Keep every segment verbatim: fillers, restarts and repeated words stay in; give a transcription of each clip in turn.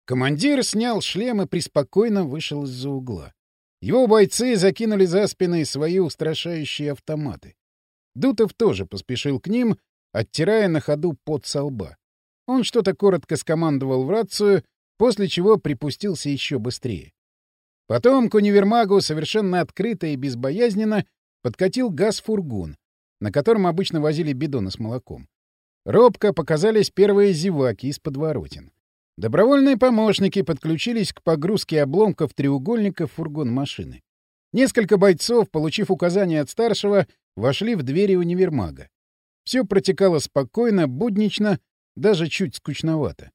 Командир снял шлем и преспокойно вышел из-за угла. Его бойцы закинули за спины свои устрашающие автоматы. Дутов тоже поспешил к ним, оттирая на ходу пот со лба. Он что-то коротко скомандовал в рацию, после чего припустился еще быстрее. Потом к универмагу совершенно открыто и безбоязненно подкатил газ-фургон, на котором обычно возили бидоны с молоком. Робко показались первые зеваки из подворотен. Добровольные помощники подключились к погрузке обломков треугольника в фургон машины. Несколько бойцов, получив указания от старшего, вошли в двери универмага. Все протекало спокойно, буднично, даже чуть скучновато.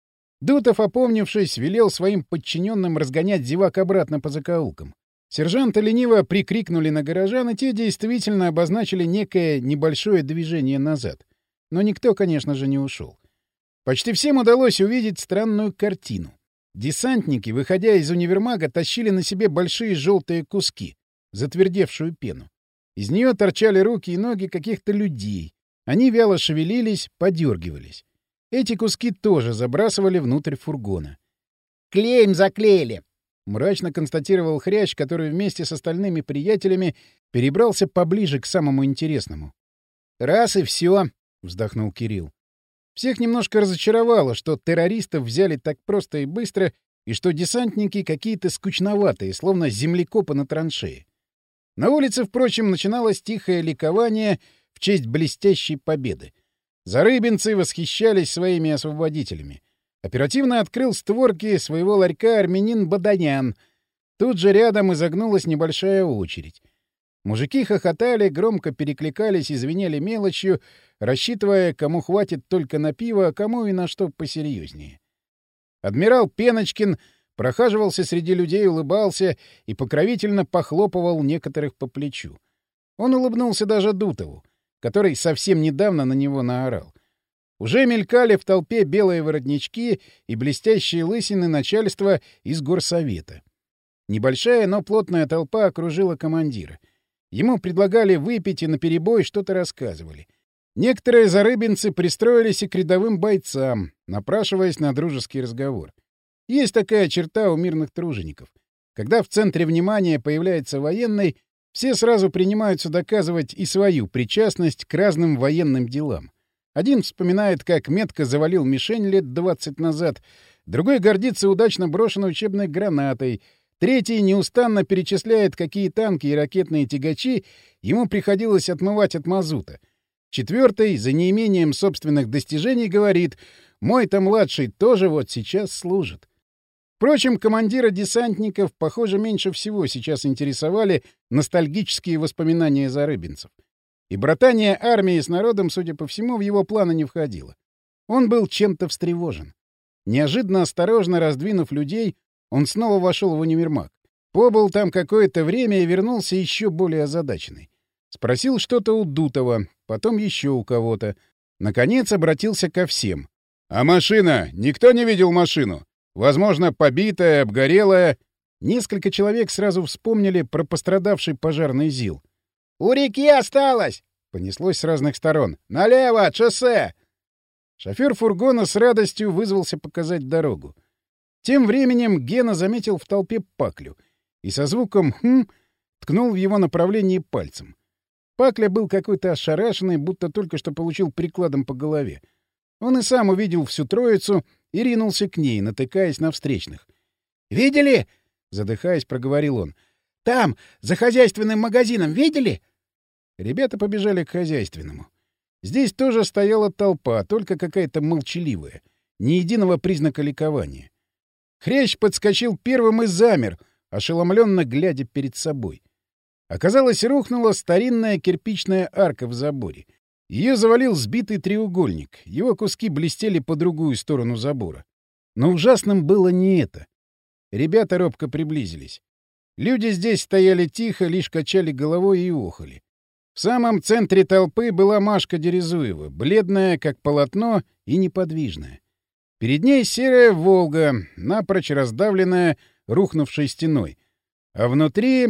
Дутов, опомнившись, велел своим подчиненным разгонять зевак обратно по закоулкам. Сержанты лениво прикрикнули на горожан, и те действительно обозначили некое небольшое движение назад. Но никто, конечно же, не ушел. Почти всем удалось увидеть странную картину. Десантники, выходя из универмага, тащили на себе большие желтые куски, затвердевшую пену. Из нее торчали руки и ноги каких-то людей. Они вяло шевелились, подергивались. Эти куски тоже забрасывали внутрь фургона. «Клеем заклеили!» — мрачно констатировал Хрящ, который вместе с остальными приятелями перебрался поближе к самому интересному. «Раз и все!» — вздохнул Кирилл. Всех немножко разочаровало, что террористов взяли так просто и быстро, и что десантники какие-то скучноватые, словно землекопы на траншее. На улице, впрочем, начиналось тихое ликование в честь блестящей победы. Зарыбинцы восхищались своими освободителями. Оперативно открыл створки своего ларька армянин Баданян. Тут же рядом изогнулась небольшая очередь. Мужики хохотали, громко перекликались и звенели мелочью, рассчитывая, кому хватит только на пиво, а кому и на что посерьезнее. Адмирал Пеночкин прохаживался среди людей, улыбался и покровительно похлопывал некоторых по плечу. Он улыбнулся даже Дутову, который совсем недавно на него наорал. Уже мелькали в толпе белые воротнички и блестящие лысины начальства из горсовета. Небольшая, но плотная толпа окружила командира. Ему предлагали выпить и наперебой что-то рассказывали. Некоторые зарыбинцы пристроились и к рядовым бойцам, напрашиваясь на дружеский разговор. Есть такая черта у мирных тружеников. Когда в центре внимания появляется военный, все сразу принимаются доказывать и свою причастность к разным военным делам. Один вспоминает, как метко завалил мишень лет двадцать назад, другой гордится удачно брошенной учебной гранатой, третий неустанно перечисляет, какие танки и ракетные тягачи ему приходилось отмывать от мазута. Четвертый, за неимением собственных достижений, говорит: «Мой-то младший тоже вот сейчас служит». Впрочем, командира десантников, похоже, меньше всего сейчас интересовали ностальгические воспоминания зарыбинцев. И братание армии с народом, судя по всему, в его планы не входило. Он был чем-то встревожен. Неожиданно осторожно раздвинув людей, он снова вошел в универмаг. Побыл там какое-то время и вернулся еще более озадаченный. Спросил что-то у Дутова, потом еще у кого-то. Наконец обратился ко всем. «А машина? Никто не видел машину? Возможно, побитая, обгорелая?» Несколько человек сразу вспомнили про пострадавший пожарный ЗИЛ. «У реки осталось!» — понеслось с разных сторон. «Налево, от шоссе!» Шофер фургона с радостью вызвался показать дорогу. Тем временем Гена заметил в толпе Паклю и со звуком «хм» ткнул в его направлении пальцем. Пакля был какой-то ошарашенный, будто только что получил прикладом по голове. Он и сам увидел всю троицу и ринулся к ней, натыкаясь на встречных. «Видели?» — задыхаясь, проговорил он. «Там, за хозяйственным магазином, видели?» Ребята побежали к хозяйственному. Здесь тоже стояла толпа, только какая-то молчаливая, ни единого признака ликования. Хрящ подскочил первым и замер, ошеломленно глядя перед собой. Оказалось, рухнула старинная кирпичная арка в заборе. Ее завалил сбитый треугольник, его куски блестели по другую сторону забора. Но ужасным было не это. Ребята робко приблизились. Люди здесь стояли тихо, лишь качали головой и охали. В самом центре толпы была Машка Дерезуева, бледная, как полотно, и неподвижная. Перед ней серая «Волга», напрочь раздавленная рухнувшей стеной. А внутри...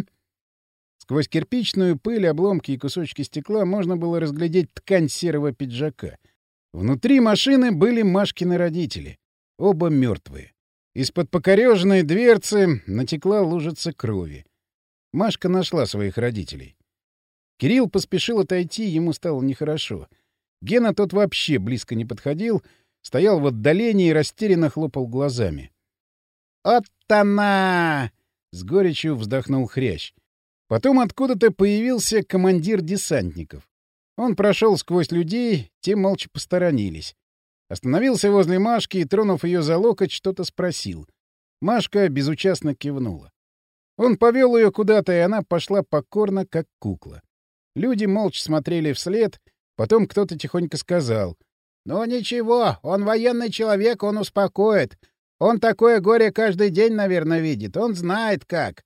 Сквозь кирпичную пыль, обломки и кусочки стекла можно было разглядеть ткань серого пиджака. Внутри машины были Машкины родители. Оба мертвые. Из-под покореженной дверцы натекла лужица крови. Машка нашла своих родителей. Кирилл поспешил отойти, ему стало нехорошо. Гена тот вообще близко не подходил, стоял в отдалении и растерянно хлопал глазами. «От-тана!» — с горечью вздохнул Хрящ. Потом откуда-то появился командир десантников. Он прошел сквозь людей, те молча посторонились. Остановился возле Машки и, тронув ее за локоть, что-то спросил. Машка безучастно кивнула. Он повел ее куда-то, и она пошла покорно, как кукла. Люди молча смотрели вслед, потом кто-то тихонько сказал. «Ну ничего, он военный человек, он успокоит. Он такое горе каждый день, наверное, видит. Он знает как».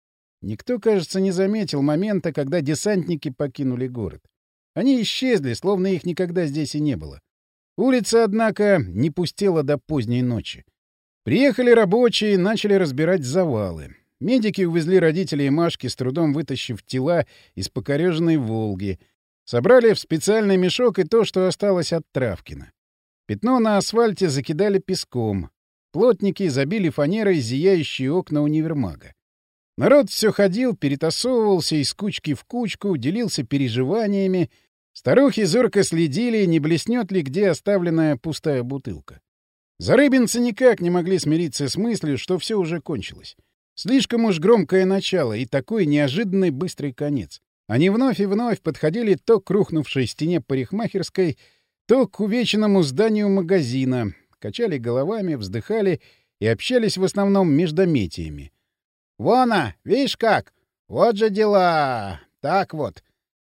Никто, кажется, не заметил момента, когда десантники покинули город. Они исчезли, словно их никогда здесь и не было. Улица, однако, не пустела до поздней ночи. Приехали рабочие и начали разбирать завалы. Медики увезли родителей Машки, с трудом вытащив тела из покореженной «Волги». Собрали в специальный мешок и то, что осталось от Травкина. Пятно на асфальте закидали песком. Плотники забили фанерой зияющие окна универмага. Народ все ходил, перетасовывался из кучки в кучку, делился переживаниями. Старухи зорко следили, не блеснет ли где оставленная пустая бутылка. Зарыбинцы никак не могли смириться с мыслью, что все уже кончилось. Слишком уж громкое начало и такой неожиданный быстрый конец. Они вновь и вновь подходили то к рухнувшей стене парикмахерской, то к увеченному зданию магазина, качали головами, вздыхали и общались в основном междометиями. «Вона, видишь как? Вот же дела! Так вот!»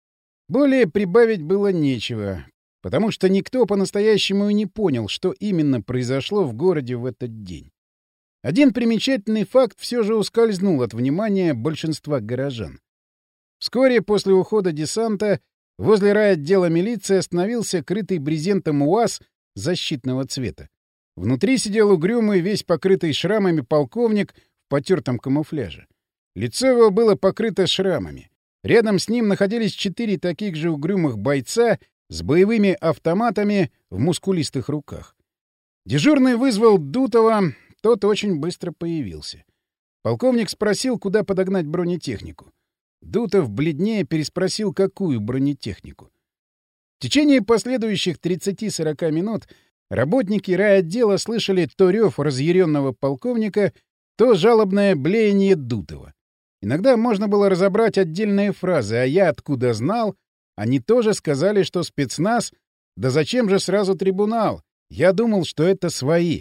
Более прибавить было нечего, потому что никто по-настоящему и не понял, что именно произошло в городе в этот день. Один примечательный факт все же ускользнул от внимания большинства горожан. Вскоре после ухода десанта возле райотдела милиции остановился крытый брезентом УАЗ защитного цвета. Внутри сидел угрюмый, весь покрытый шрамами полковник в потертом камуфляже. Лицо его было покрыто шрамами. Рядом с ним находились четыре таких же угрюмых бойца с боевыми автоматами в мускулистых руках. Дежурный вызвал Дутова, тот очень быстро появился. Полковник спросил, куда подогнать бронетехнику. Дутов бледнее переспросил, какую бронетехнику. В течение последующих тридцати-сорока минут работники райотдела слышали то рев разъяренного полковника, то жалобное блеяние Дутова. Иногда можно было разобрать отдельные фразы, а я откуда знал, они тоже сказали, что спецназ, да зачем же сразу трибунал? Я думал, что это свои.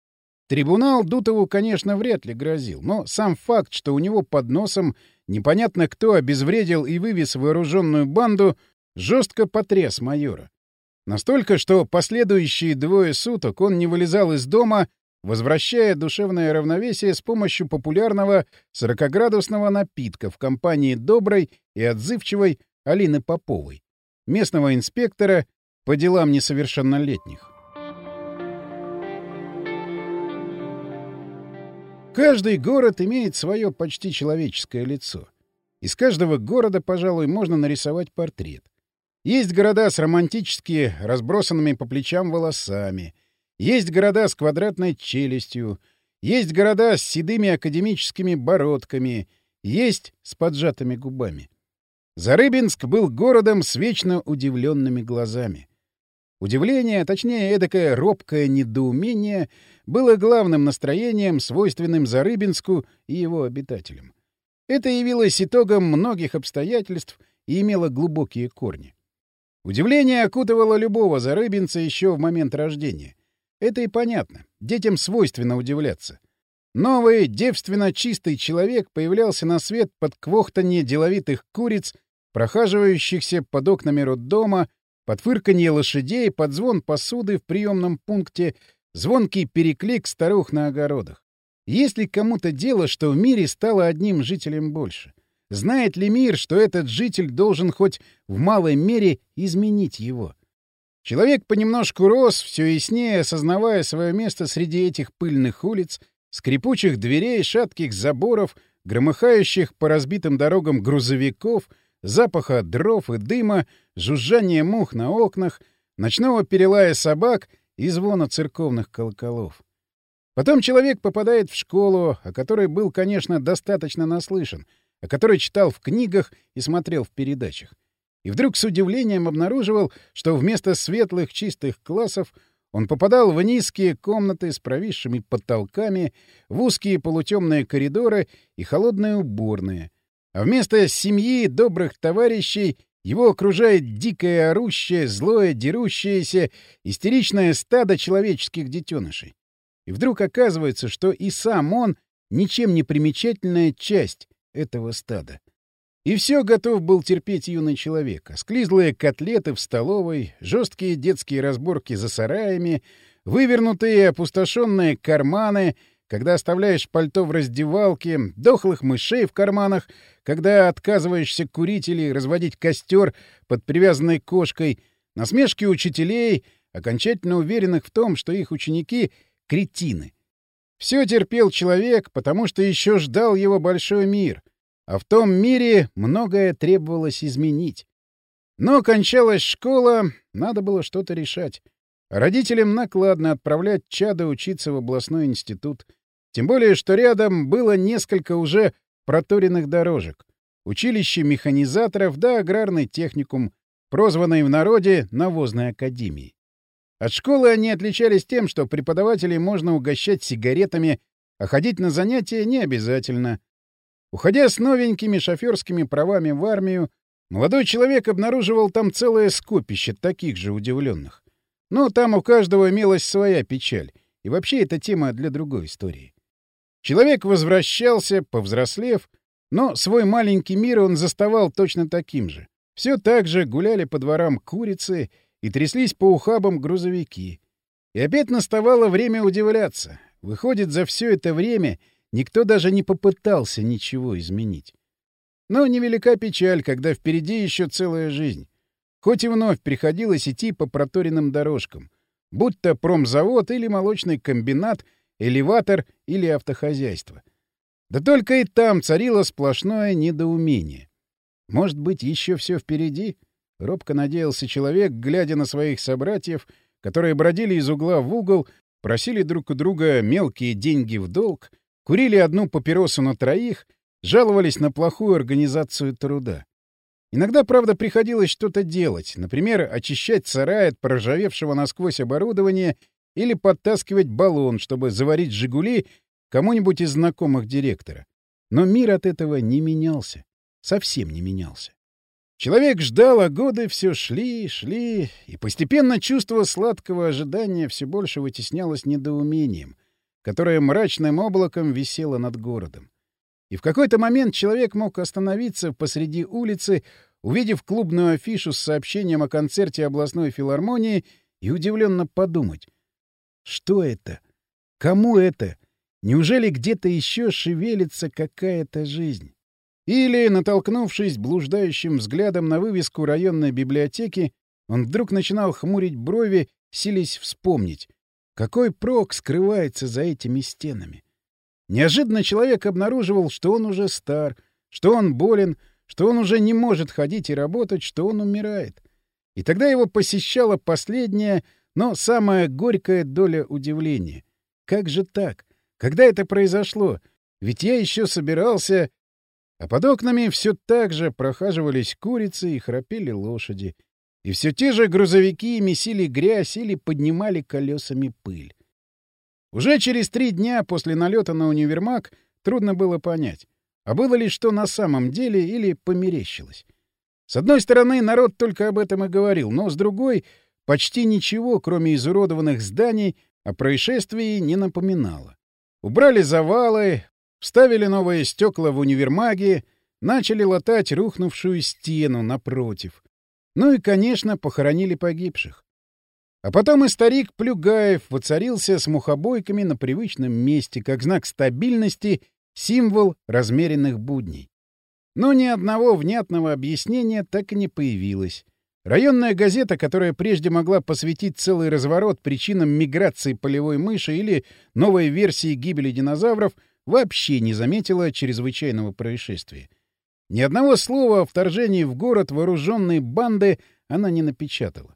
Трибунал Дутову, конечно, вряд ли грозил, но сам факт, что у него под носом непонятно кто обезвредил и вывез вооруженную банду, жестко потряс майора. Настолько, что последующие двое суток он не вылезал из дома, возвращая душевное равновесие с помощью популярного сорокаградусного напитка в компании доброй и отзывчивой Алины Поповой, местного инспектора по делам несовершеннолетних. Каждый город имеет свое почти человеческое лицо. Из каждого города, пожалуй, можно нарисовать портрет. Есть города с романтически разбросанными по плечам волосами, есть города с квадратной челюстью, есть города с седыми академическими бородками, есть с поджатыми губами. Зарыбинск был городом с вечно удивленными глазами. Удивление, а точнее эдакое робкое недоумение, было главным настроением, свойственным Зарыбинску и его обитателям. Это явилось итогом многих обстоятельств и имело глубокие корни. Удивление окутывало любого зарыбинца еще в момент рождения. Это и понятно. Детям свойственно удивляться. Новый, девственно чистый человек появлялся на свет под квохтанье деловитых куриц, прохаживающихся под окнами роддома, под фырканье лошадей, под звон посуды в приемном пункте, звонкий переклик старух на огородах. Есть ли кому-то дело, что в мире стало одним жителем больше? Знает ли мир, что этот житель должен хоть в малой мере изменить его? Человек понемножку рос, все яснее осознавая свое место среди этих пыльных улиц, скрипучих дверей, шатких заборов, громыхающих по разбитым дорогам грузовиков, запаха дров и дыма, жужжания мух на окнах, ночного перелая собак и звона церковных колоколов. Потом человек попадает в школу, о которой был, конечно, достаточно наслышан, о которой читал в книгах и смотрел в передачах. И вдруг с удивлением обнаруживал, что вместо светлых чистых классов он попадал в низкие комнаты с провисшими потолками, в узкие полутемные коридоры и холодные уборные. А вместо семьи добрых товарищей его окружает дикое орущее, злое, дерущееся, истеричное стадо человеческих детенышей. И вдруг оказывается, что и сам он ничем не примечательная часть этого стада. И все готов был терпеть юный человек. Осклизлые котлеты в столовой, жесткие детские разборки за сараями, вывернутые и опустошенные карманы, когда оставляешь пальто в раздевалке, дохлых мышей в карманах, когда отказываешься курить или разводить костер под привязанной кошкой, насмешки учителей, окончательно уверенных в том, что их ученики — кретины. Все терпел человек, потому что еще ждал его большой мир — а в том мире многое требовалось изменить. Но кончалась школа, надо было что-то решать. А родителям накладно отправлять чадо учиться в областной институт. Тем более, что рядом было несколько уже проторенных дорожек. Училище механизаторов да аграрный техникум, прозванный в народе навозной академией. От школы они отличались тем, что преподавателей можно угощать сигаретами, а ходить на занятия не обязательно. Уходя с новенькими шоферскими правами в армию, молодой человек обнаруживал там целое скопище таких же удивленных. Но там у каждого имелась своя печаль, и вообще это тема для другой истории. Человек возвращался, повзрослев, но свой маленький мир он заставал точно таким же. Все так же гуляли по дворам курицы и тряслись по ухабам грузовики. И опять наставало время удивляться. Выходит, за все это время никто даже не попытался ничего изменить. Но невелика печаль, когда впереди еще целая жизнь. Хоть и вновь приходилось идти по проторенным дорожкам, будь то промзавод или молочный комбинат, элеватор или автохозяйство. Да только и там царило сплошное недоумение. Может быть, еще все впереди? Робко надеялся человек, глядя на своих собратьев, которые бродили из угла в угол, просили друг у друга мелкие деньги в долг, курили одну папиросу на троих, жаловались на плохую организацию труда. Иногда, правда, приходилось что-то делать, например, очищать сарай от проржавевшего насквозь оборудования или подтаскивать баллон, чтобы заварить «Жигули» кому-нибудь из знакомых директора. Но мир от этого не менялся. Совсем не менялся. Человек ждал, а годы все шли, шли, и постепенно чувство сладкого ожидания все больше вытеснялось недоумением, которое мрачным облаком висело над городом. И в какой-то момент человек мог остановиться посреди улицы, увидев клубную афишу с сообщением о концерте областной филармонии, и удивленно подумать: что это? Кому это? Неужели где-то еще шевелится какая-то жизнь? Или, натолкнувшись блуждающим взглядом на вывеску районной библиотеки, он вдруг начинал хмурить брови, силясь вспомнить, какой прок скрывается за этими стенами. Неожиданно человек обнаруживал, что он уже стар, что он болен, что он уже не может ходить и работать, что он умирает. И тогда его посещала последняя, но самая горькая доля удивления. Как же так? Когда это произошло? Ведь я еще собирался... А под окнами все так же прохаживались курицы и храпели лошади. И все те же грузовики месили грязь или поднимали колесами пыль. Уже через три дня после налета на универмаг трудно было понять, а было ли что на самом деле или померещилось. С одной стороны, народ только об этом и говорил, но с другой — почти ничего, кроме изуродованных зданий, о происшествии не напоминало. Убрали завалы, вставили новые стекла в универмаге, начали латать рухнувшую стену напротив. Ну и, конечно, похоронили погибших. А потом и старик Плюгаев воцарился с мухобойками на привычном месте, как знак стабильности, символ размеренных будней. Но ни одного внятного объяснения так и не появилось. Районная газета, которая прежде могла посвятить целый разворот причинам миграции полевой мыши или новой версии гибели динозавров, вообще не заметила чрезвычайного происшествия. Ни одного слова о вторжении в город вооруженной банды она не напечатала.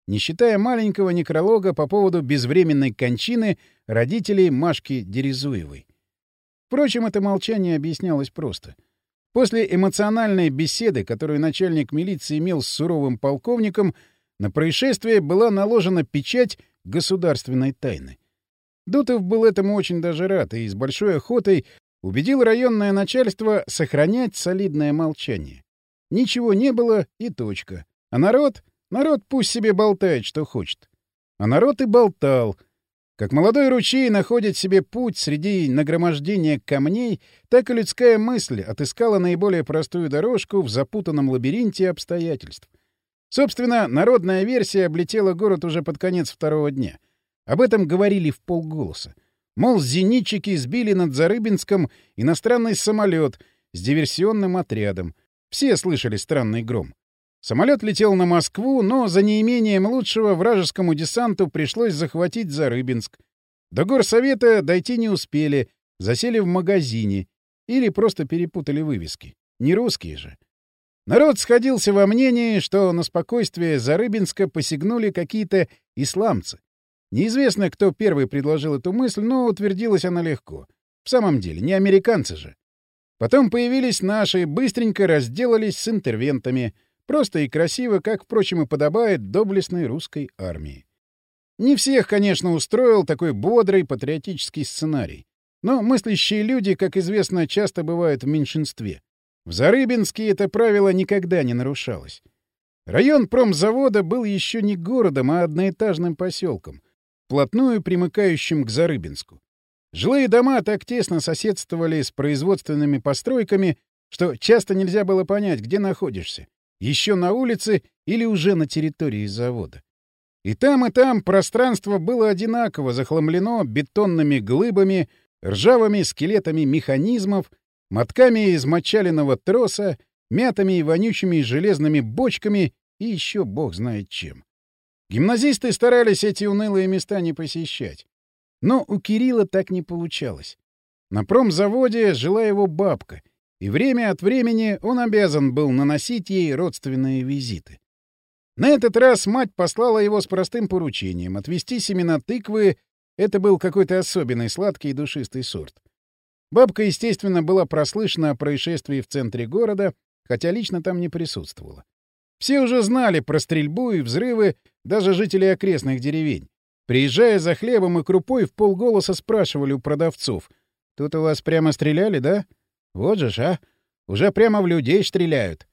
не считая маленького некролога по поводу безвременной кончины родителей Машки Дерезуевой. Впрочем, это молчание объяснялось просто. После эмоциональной беседы, которую начальник милиции имел с суровым полковником, на происшествие была наложена печать государственной тайны. Дутов был этому очень даже рад и с большой охотой убедил районное начальство сохранять солидное молчание. Ничего не было и точка. А народ? Народ пусть себе болтает, что хочет. А народ и болтал. Как молодой ручей находит себе путь среди нагромождения камней, так и людская мысль отыскала наиболее простую дорожку в запутанном лабиринте обстоятельств. Собственно, народная версия облетела город уже под конец второго дня. Об этом говорили вполголоса. Мол, зенитчики сбили над Зарыбинском иностранный самолет с диверсионным отрядом. Все слышали странный гром. Самолет летел на Москву, но за неимением лучшего вражескому десанту пришлось захватить Зарыбинск. До горсовета дойти не успели, засели в магазине или просто перепутали вывески. Не русские же. Народ сходился во мнении, что на спокойствие Зарыбинска посягнули какие-то исламцы. Неизвестно, кто первый предложил эту мысль, но утвердилась она легко. В самом деле, не американцы же. Потом появились наши, быстренько разделались с интервентами. Просто и красиво, как, впрочем, и подобает доблестной русской армии. Не всех, конечно, устроил такой бодрый патриотический сценарий. Но мыслящие люди, как известно, часто бывают в меньшинстве. В Зарыбинске это правило никогда не нарушалось. Район промзавода был еще не городом, а одноэтажным поселком, вплотную примыкающим к Зарыбинску. Жилые дома так тесно соседствовали с производственными постройками, что часто нельзя было понять, где находишься. Еще на улице или уже на территории завода. И там, и там пространство было одинаково захламлено бетонными глыбами, ржавыми скелетами механизмов, мотками измочаленного троса, мятыми и вонючими железными бочками и еще бог знает чем. Гимназисты старались эти унылые места не посещать. Но у Кирилла так не получалось. На промзаводе жила его бабка, и время от времени он обязан был наносить ей родственные визиты. На этот раз мать послала его с простым поручением отвезти семена тыквы. Это был какой-то особенный сладкий и душистый сорт. Бабка, естественно, была прослышана о происшествии в центре города, хотя лично там не присутствовала. Все уже знали про стрельбу и взрывы, даже жители окрестных деревень. Приезжая за хлебом и крупой, вполголоса спрашивали у продавцов: «Тут у вас прямо стреляли, да? Вот же ж, а! Уже прямо в людей стреляют».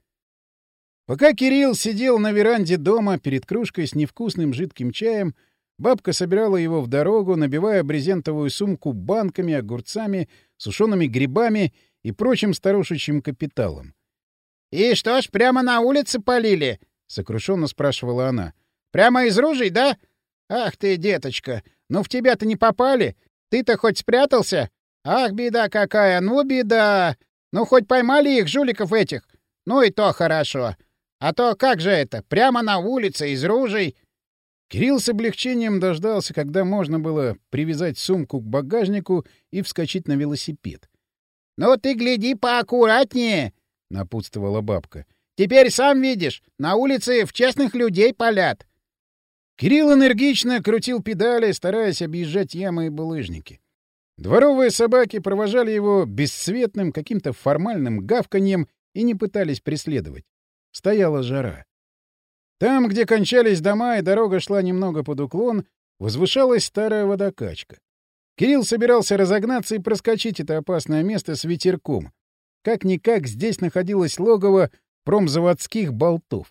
Пока Кирилл сидел на веранде дома перед кружкой с невкусным жидким чаем, бабка собирала его в дорогу, набивая брезентовую сумку банками, огурцами, сушеными грибами и прочим старушечьим капиталом. — И что ж, прямо на улице полили? — сокрушенно спрашивала она. — Прямо из ружей, да? Ах ты, деточка, ну в тебя-то не попали? Ты-то хоть спрятался? Ах, беда какая, ну беда! Ну хоть поймали их, жуликов этих? Ну и то хорошо. А то как же это, прямо на улице, из ружей? Кирилл с облегчением дождался, когда можно было привязать сумку к багажнику и вскочить на велосипед. — Ну ты гляди поаккуратнее, — напутствовала бабка. — Теперь сам видишь, на улице в честных людей палят. Кирилл энергично крутил педали, стараясь объезжать ямы и булыжники. Дворовые собаки провожали его бесцветным каким-то формальным гавканьем и не пытались преследовать. Стояла жара. Там, где кончались дома и дорога шла немного под уклон, возвышалась старая водокачка. Кирилл собирался разогнаться и проскочить это опасное место с ветерком. Как-никак здесь находилось логово промзаводских болтов.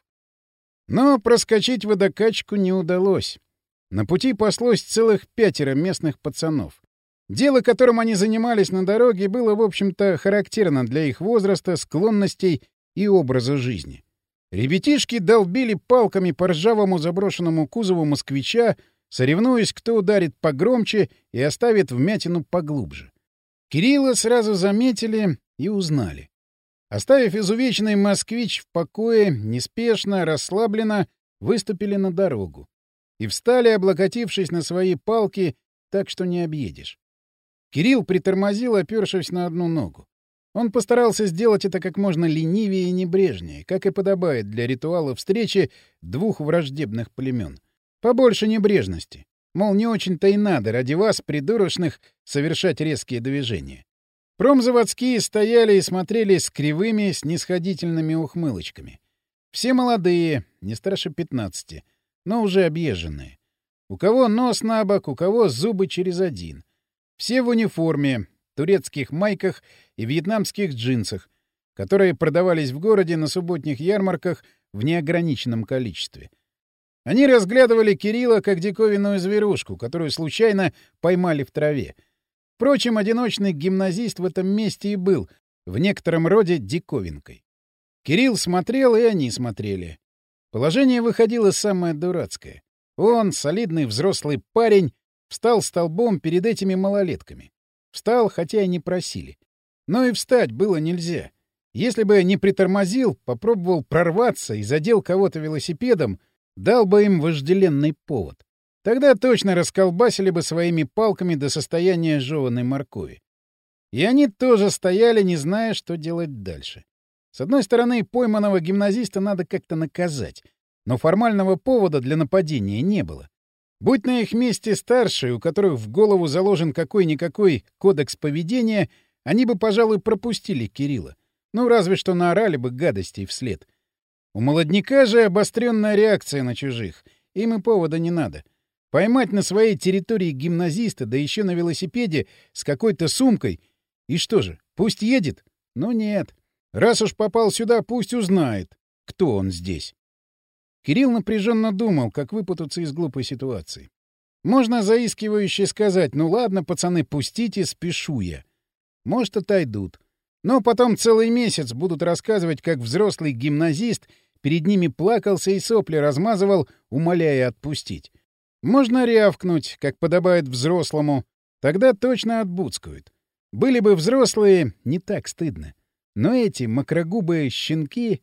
Но проскочить водокачку не удалось. На пути паслось целых пятеро местных пацанов. Дело, которым они занимались на дороге, было, в общем-то, характерно для их возраста, склонностей и образа жизни. Ребятишки долбили палками по ржавому заброшенному кузову москвича, соревнуясь, кто ударит погромче и оставит вмятину поглубже. Кирилла сразу заметили и узнали. Оставив изувеченный москвич в покое, неспешно, расслабленно выступили на дорогу и встали, облокотившись на свои палки, так что не объедешь. Кирилл притормозил, опершись на одну ногу. Он постарался сделать это как можно ленивее и небрежнее, как и подобает для ритуала встречи двух враждебных племен. Побольше небрежности. Мол, не очень-то и надо ради вас, придурочных, совершать резкие движения. Промзаводские стояли и смотрели с кривыми, снисходительными ухмылочками. Все молодые, не старше пятнадцати, но уже объезженные. У кого нос на бок, у кого зубы через один. Все в униформе, турецких майках и вьетнамских джинсах, которые продавались в городе на субботних ярмарках в неограниченном количестве. Они разглядывали Кирилла как диковинную зверушку, которую случайно поймали в траве. Впрочем, одиночный гимназист в этом месте и был, в некотором роде диковинкой. Кирилл смотрел, и они смотрели. Положение выходило самое дурацкое. Он, солидный взрослый парень, встал столбом перед этими малолетками. Встал, хотя и не просили. Но и встать было нельзя. Если бы не притормозил, попробовал прорваться и задел кого-то велосипедом, дал бы им вожделенный повод. Тогда точно расколбасили бы своими палками до состояния жеванной моркови. И они тоже стояли, не зная, что делать дальше. С одной стороны, пойманного гимназиста надо как-то наказать, но формального повода для нападения не было. Будь на их месте старшие, у которых в голову заложен какой-никакой кодекс поведения, они бы, пожалуй, пропустили Кирилла. Ну, разве что наорали бы гадостей вслед. У молодняка же обостренная реакция на чужих. Им и повода не надо. Поймать на своей территории гимназиста, да еще на велосипеде, с какой-то сумкой. И что же, пусть едет? Ну нет. Раз уж попал сюда, пусть узнает, кто он здесь. Кирилл напряженно думал, как выпутаться из глупой ситуации. Можно заискивающе сказать: ну ладно, пацаны, пустите, спешу я. Может, отойдут. Но потом целый месяц будут рассказывать, как взрослый гимназист перед ними плакался и сопли размазывал, умоляя отпустить. Можно рявкнуть, как подобает взрослому. Тогда точно отбудскают. Были бы взрослые, не так стыдно. Но эти макрогубые щенки...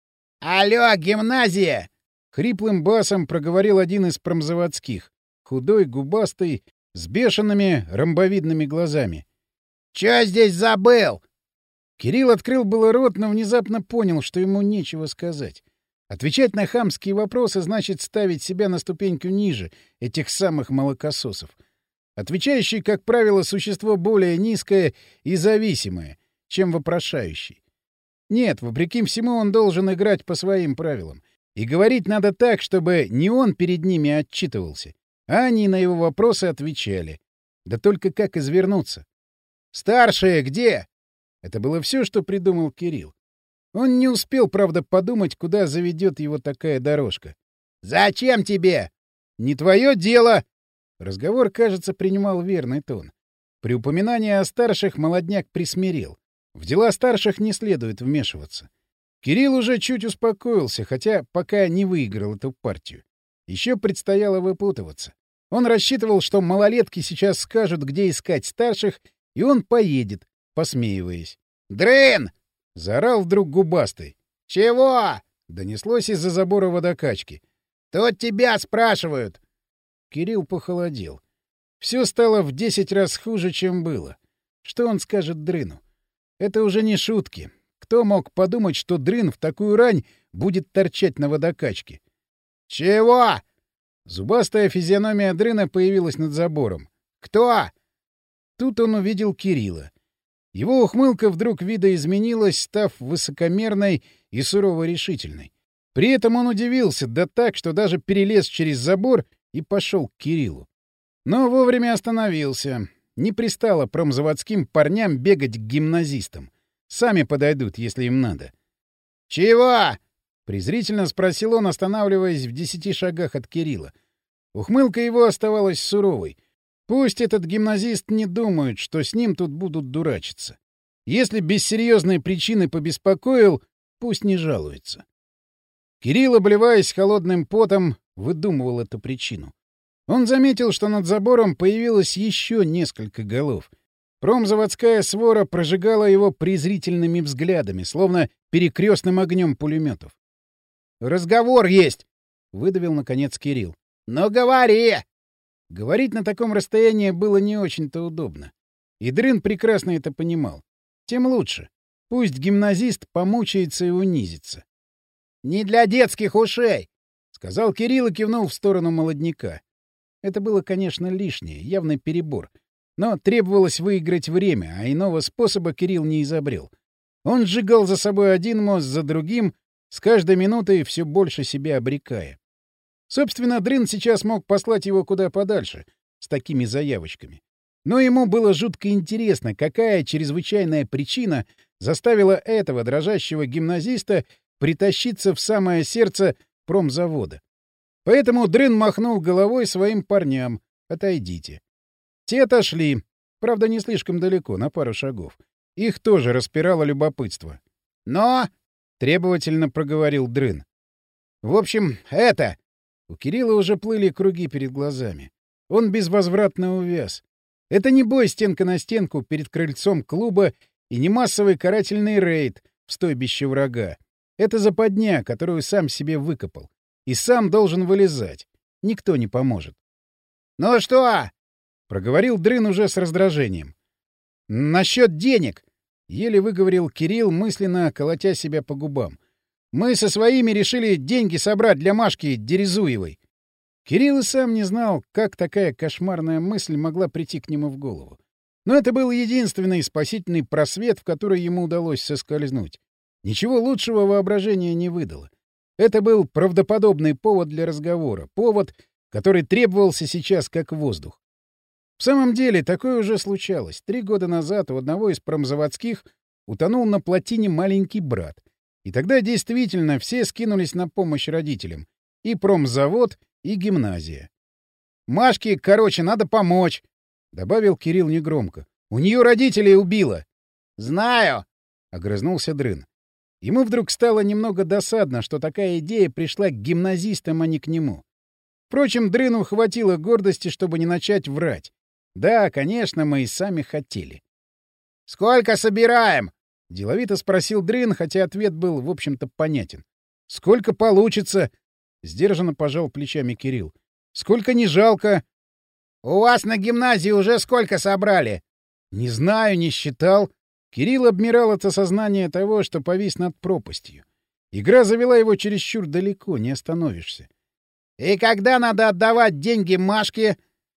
— Алло, гимназия! — хриплым басом проговорил один из промзаводских, худой, губастый, с бешеными ромбовидными глазами. — Чё здесь забыл? Кирилл открыл было рот, но внезапно понял, что ему нечего сказать. Отвечать на хамские вопросы значит ставить себя на ступеньку ниже этих самых молокососов. Отвечающий, как правило, существо более низкое и зависимое, чем вопрошающий. Нет, вопреки всему он должен играть по своим правилам. И говорить надо так, чтобы не он перед ними отчитывался, а они на его вопросы отвечали. Да только как извернуться? «Старшие где?» Это было все, что придумал Кирилл. Он не успел, правда, подумать, куда заведет его такая дорожка. «Зачем тебе?» «Не твое дело!» Разговор, кажется, принимал верный тон. При упоминании о старших молодняк присмирел. В дела старших не следует вмешиваться. Кирилл уже чуть успокоился, хотя пока не выиграл эту партию. Еще предстояло выпутываться. Он рассчитывал, что малолетки сейчас скажут, где искать старших, и он поедет, посмеиваясь. «Дрын!» — заорал вдруг губастый. «Чего?» — донеслось из-за забора водокачки. «Тут тебя спрашивают!» Кирилл похолодел. Все стало в десять раз хуже, чем было. Что он скажет Дрыну? Это уже не шутки. Кто мог подумать, что Дрын в такую рань будет торчать на водокачке? «Чего?» Зубастая физиономия Дрына появилась над забором. «Кто?» Тут он увидел Кирилла. Его ухмылка вдруг видоизменилась, став высокомерной и сурово решительной. При этом он удивился, да так, что даже перелез через забор и пошел к Кириллу. Но вовремя остановился. Не пристало промзаводским парням бегать к гимназистам. Сами подойдут, если им надо. «Чего?» — презрительно спросил он, останавливаясь в десяти шагах от Кирилла. Ухмылка его оставалась суровой. Пусть этот гимназист не думает, что с ним тут будут дурачиться. Если без серьезной причины побеспокоил, пусть не жалуется. Кирилл, обливаясь холодным потом, выдумывал эту причину. Он заметил, что над забором появилось еще несколько голов. Промзаводская свора прожигала его презрительными взглядами, словно перекрестным огнем пулеметов. «Разговор есть!» — выдавил, наконец, Кирилл. «Ну, говори!» Говорить на таком расстоянии было не очень-то удобно. И Дрын прекрасно это понимал. Тем лучше. Пусть гимназист помучается и унизится. «Не для детских ушей!» — сказал Кирилл и кивнул в сторону молодняка. Это было, конечно, лишнее, явный перебор. Но требовалось выиграть время, а иного способа Кирилл не изобрел. Он сжигал за собой один мост за другим, с каждой минутой все больше себя обрекая. Собственно, Дрын сейчас мог послать его куда подальше, с такими заявочками. Но ему было жутко интересно, какая чрезвычайная причина заставила этого дрожащего гимназиста притащиться в самое сердце промзавода. Поэтому Дрын махнул головой своим парням: «Отойдите». Те отошли, правда, не слишком далеко, на пару шагов. Их тоже распирало любопытство. «Но!» — требовательно проговорил Дрын. «В общем, это...» У Кирилла уже плыли круги перед глазами. Он безвозвратно увяз. Это не бой стенка на стенку перед крыльцом клуба и не массовый карательный рейд в стойбище врага. Это западня, которую сам себе выкопал. И сам должен вылезать. Никто не поможет. «Ну что?» — проговорил Дрын уже с раздражением. «Насчет денег!» — еле выговорил Кирилл, мысленно колотя себя по губам. «Мы со своими решили деньги собрать для Машки Дерезуевой». Кирилл и сам не знал, как такая кошмарная мысль могла прийти к нему в голову. Но это был единственный спасительный просвет, в который ему удалось соскользнуть. Ничего лучшего воображения не выдало. Это был правдоподобный повод для разговора, повод, который требовался сейчас как воздух. В самом деле, такое уже случалось. Три года назад у одного из промзаводских утонул на плотине маленький брат. И тогда действительно все скинулись на помощь родителям. И промзавод, и гимназия. «Машке, короче, надо помочь», — добавил Кирилл негромко. «У нее родителей убило». «Знаю», — огрызнулся Дрын. Ему вдруг стало немного досадно, что такая идея пришла к гимназистам, а не к нему. Впрочем, Дрыну хватило гордости, чтобы не начать врать. Да, конечно, мы и сами хотели. «Сколько собираем?» — деловито спросил Дрын, хотя ответ был, в общем-то, понятен. «Сколько получится?» — сдержанно пожал плечами Кирилл. «Сколько не жалко?» «У вас на гимназии уже сколько собрали?» «Не знаю, не считал». Кирилл обмирал от осознания того, что повис над пропастью. Игра завела его чересчур далеко, не остановишься. «И когда надо отдавать деньги Машке?»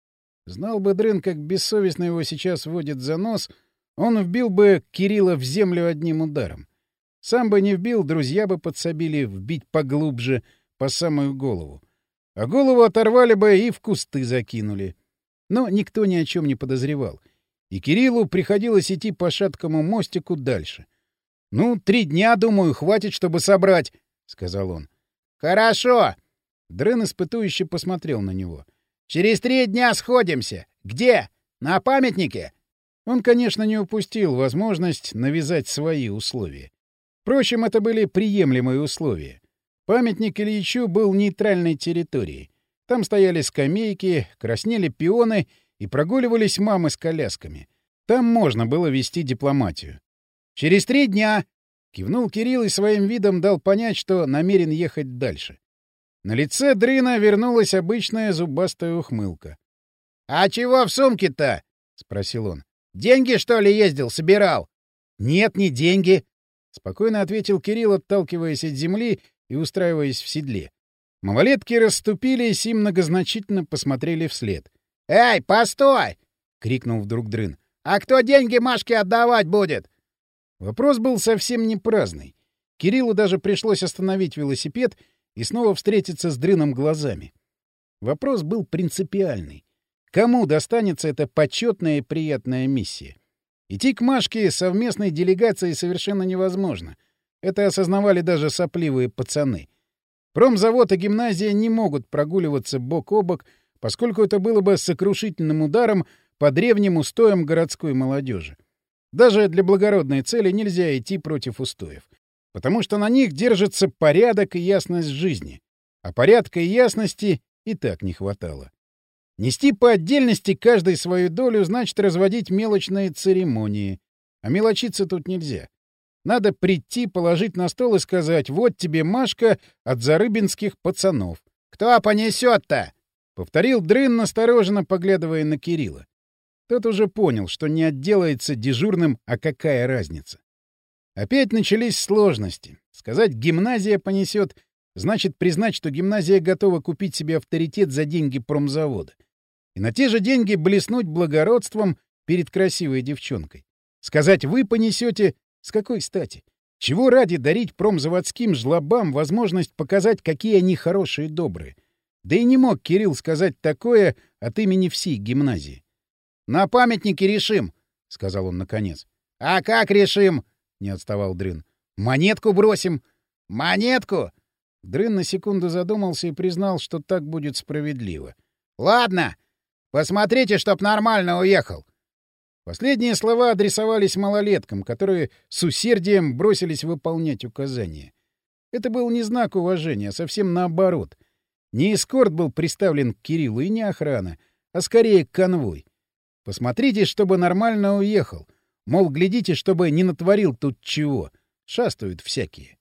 Знал бы Дрын, как бессовестно его сейчас водит за нос, он вбил бы Кирилла в землю одним ударом. Сам бы не вбил, друзья бы подсобили вбить поглубже, по самую голову. А голову оторвали бы и в кусты закинули. Но никто ни о чем не подозревал. И Кириллу приходилось идти по шаткому мостику дальше. — Ну, три дня, думаю, хватит, чтобы собрать, — сказал он. — Хорошо. Дрын испытующе посмотрел на него. — Через три дня сходимся. Где? На памятнике? Он, конечно, не упустил возможность навязать свои условия. Впрочем, это были приемлемые условия. Памятник Ильичу был нейтральной территорией. Там стояли скамейки, краснели пионы и прогуливались мамы с колясками. Там можно было вести дипломатию. «Через три дня!» — кивнул Кирилл и своим видом дал понять, что намерен ехать дальше. На лице Дрына вернулась обычная зубастая ухмылка. «А чего в сумке-то?» — спросил он. «Деньги, что ли, ездил, собирал?» «Нет, не деньги», — спокойно ответил Кирилл, отталкиваясь от земли и устраиваясь в седле. Малолетки расступились и многозначительно посмотрели вслед. «Эй, постой!» — крикнул вдруг Дрын. «А кто деньги Машке отдавать будет?» Вопрос был совсем не праздный. Кириллу даже пришлось остановить велосипед и снова встретиться с Дрыном глазами. Вопрос был принципиальный. Кому достанется эта почетная и приятная миссия? Идти к Машке совместной делегацией совершенно невозможно. Это осознавали даже сопливые пацаны. Промзавод и гимназия не могут прогуливаться бок о бок, поскольку это было бы сокрушительным ударом по древним устоям городской молодежи. Даже для благородной цели нельзя идти против устоев, потому что на них держится порядок и ясность жизни. А порядка и ясности и так не хватало. Нести по отдельности каждой свою долю значит разводить мелочные церемонии. А мелочиться тут нельзя. Надо прийти, положить на стол и сказать: «Вот тебе, Машка, от зарыбинских пацанов». «Кто понесет-то?» — повторил Дрын, настороженно поглядывая на Кирилла. Тот уже понял, что не отделается дежурным, а какая разница. Опять начались сложности. Сказать «гимназия понесет» значит признать, что гимназия готова купить себе авторитет за деньги промзавода. И на те же деньги блеснуть благородством перед красивой девчонкой. Сказать «вы понесете» с какой стати? Чего ради дарить промзаводским жлобам возможность показать, какие они хорошие и добрые? Да и не мог Кирилл сказать такое от имени всей гимназии. — На памятнике решим, — сказал он наконец. — А как решим? — не отставал Дрын. — Монетку бросим. — Монетку? Дрын на секунду задумался и признал, что так будет справедливо. — Ладно. Посмотрите, чтоб нормально уехал. Последние слова адресовались малолеткам, которые с усердием бросились выполнять указания. Это был не знак уважения, а совсем наоборот. Не эскорт был приставлен к Кириллу и не охрана, а скорее конвой. Посмотрите, чтобы нормально уехал. Мол, глядите, чтобы не натворил тут чего. Шастают всякие.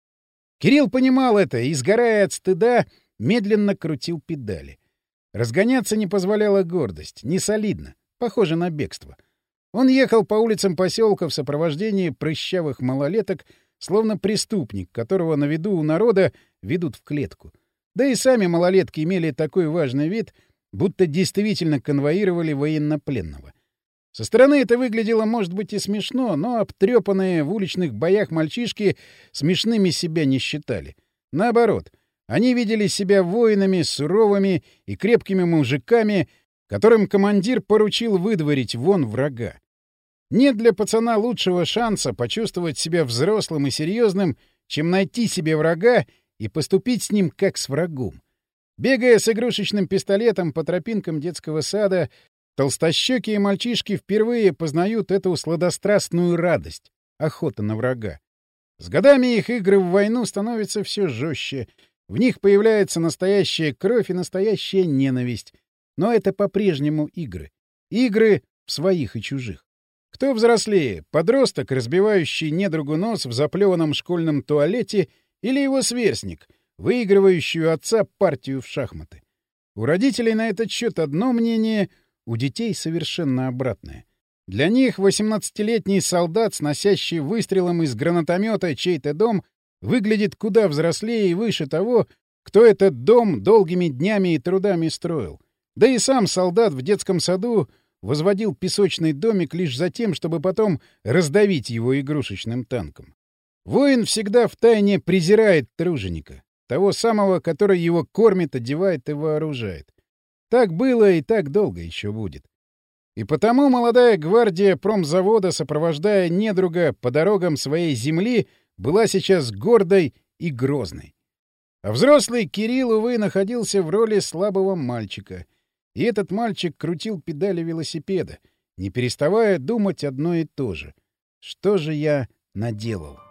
Кирилл понимал это и, сгорая от стыда, медленно крутил педали. Разгоняться не позволяла гордость, не солидно, похоже на бегство. Он ехал по улицам поселка в сопровождении прыщавых малолеток, словно преступник, которого на виду у народа ведут в клетку. Да и сами малолетки имели такой важный вид, будто действительно конвоировали военнопленного. Со стороны это выглядело, может быть, и смешно, но обтрепанные в уличных боях мальчишки смешными себя не считали. Наоборот, они видели себя воинами, суровыми и крепкими мужиками, которым командир поручил выдворить вон врага. Нет для пацана лучшего шанса почувствовать себя взрослым и серьезным, чем найти себе врага и поступить с ним как с врагом. Бегая с игрушечным пистолетом по тропинкам детского сада, толстощёкие мальчишки впервые познают эту сладострастную радость — охота на врага. С годами их игры в войну становятся все жестче, в них появляется настоящая кровь и настоящая ненависть. Но это по-прежнему игры. Игры в своих и чужих. Кто взрослее, подросток, разбивающий недругу нос в заплеванном школьном туалете, или его сверстник, выигрывающий у отца партию в шахматы? У родителей на этот счет одно мнение, у детей совершенно обратное. Для них восемнадцатилетний солдат, сносящий выстрелом из гранатомета чей-то дом, выглядит куда взрослее и выше того, кто этот дом долгими днями и трудами строил. Да и сам солдат в детском саду возводил песочный домик лишь за тем, чтобы потом раздавить его игрушечным танком. Воин всегда втайне презирает труженика, того самого, который его кормит, одевает и вооружает. Так было и так долго еще будет. И потому молодая гвардия промзавода, сопровождая недруга по дорогам своей земли, была сейчас гордой и грозной. А взрослый Кирилл, увы, находился в роли слабого мальчика. И этот мальчик крутил педали велосипеда, не переставая думать одно и то же. Что же я наделал?